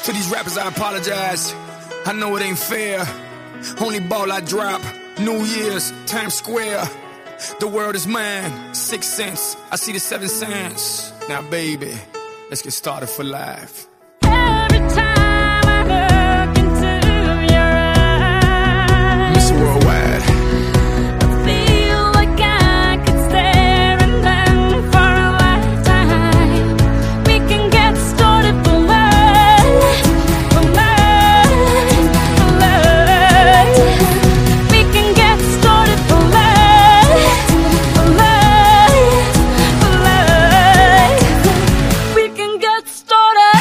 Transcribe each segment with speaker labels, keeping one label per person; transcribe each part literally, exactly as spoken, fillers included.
Speaker 1: To these rappers I apologize, I know it ain't fair. Only ball I drop, New Year's, Times Square. The world is mine, six cents, I see the seven cents. Now baby, let's get started for life.
Speaker 2: Every time I look into your eyes,
Speaker 1: Miss Worldwide,
Speaker 2: I feel like I could stare and then for a lifetime we can get started for love, for love, for love. We can get started for love, for love, for love. We can get started.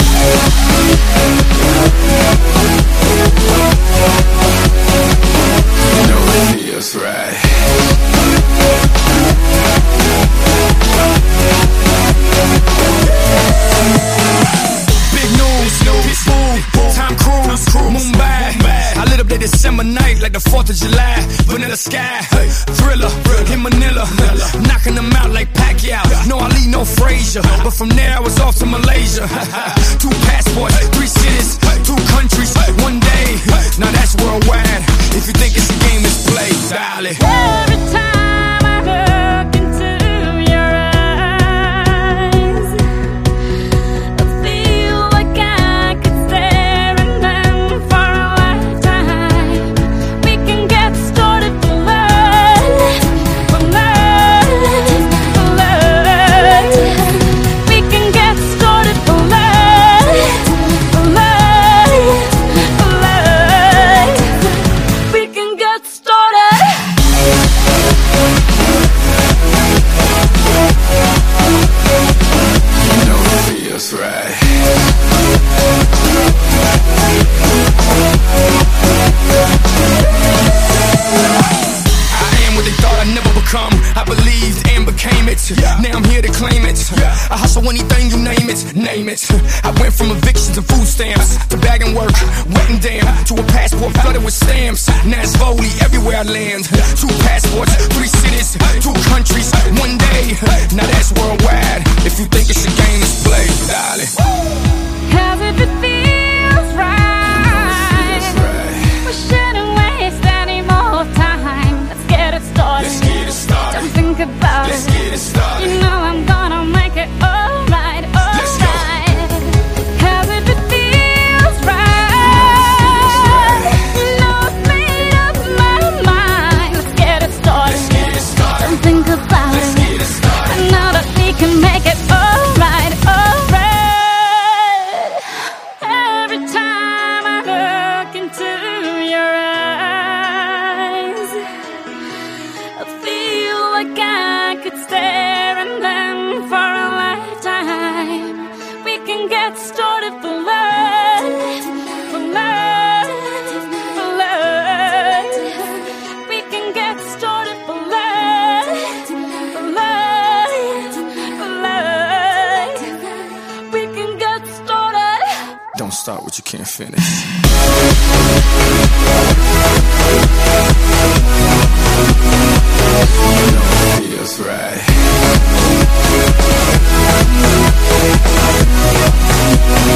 Speaker 1: you know it feels right. Big news, Pitbull, Tom Cruise, Mumbai. I lit up that December night like the fourth of July. Vanilla Sky, Thriller, in Manila. Knocking them out like Pacquiao. No Ali, no Frazier. But from there I was off to Malaysia. Two passports, three cities, two countries, one day. Now that's worldwide. If you think it's a game, it's play, darling.
Speaker 2: Every time I look into your eyes, I feel like I could stare and then for a lifetime we can get started for love, for love, for love. We can get started for love, for love, for love. We can get started.
Speaker 1: You know it feels right. I am what they thought I'd never become. I believed and became it. Now I'm here to claim it. I hustle anything, you name it, name it. I went from evictions to food stamps to bagging work, wet and damn, to a passport flooded with stamps. Now it's Foley everywhere I land. Two passports, three cities, two countries, one day. Now that's worldwide. If you think it's a game, it's play, darling.
Speaker 2: Cause if it feels right, we shouldn't waste any more time. Let's get it started.
Speaker 1: Let's get it started.
Speaker 2: Don't think about
Speaker 1: Let's
Speaker 2: it.
Speaker 1: get it started.
Speaker 2: You know I'm gonna make it alright,
Speaker 1: Let's go.
Speaker 2: alright. Cause if it feels right, you know I've made up my mind. Let's get it started.
Speaker 1: Let's get it started.
Speaker 2: Don't think about
Speaker 1: Let's
Speaker 2: it.
Speaker 1: get it started.
Speaker 2: I know that we can make it alright, alright. Every time I look into your eyes, I feel like I could stare and then for a lifetime we can get started for love, for love, for love. We can get started for love, for love, for love. We can get started.
Speaker 1: Don't start what you can't finish. You know it feels right.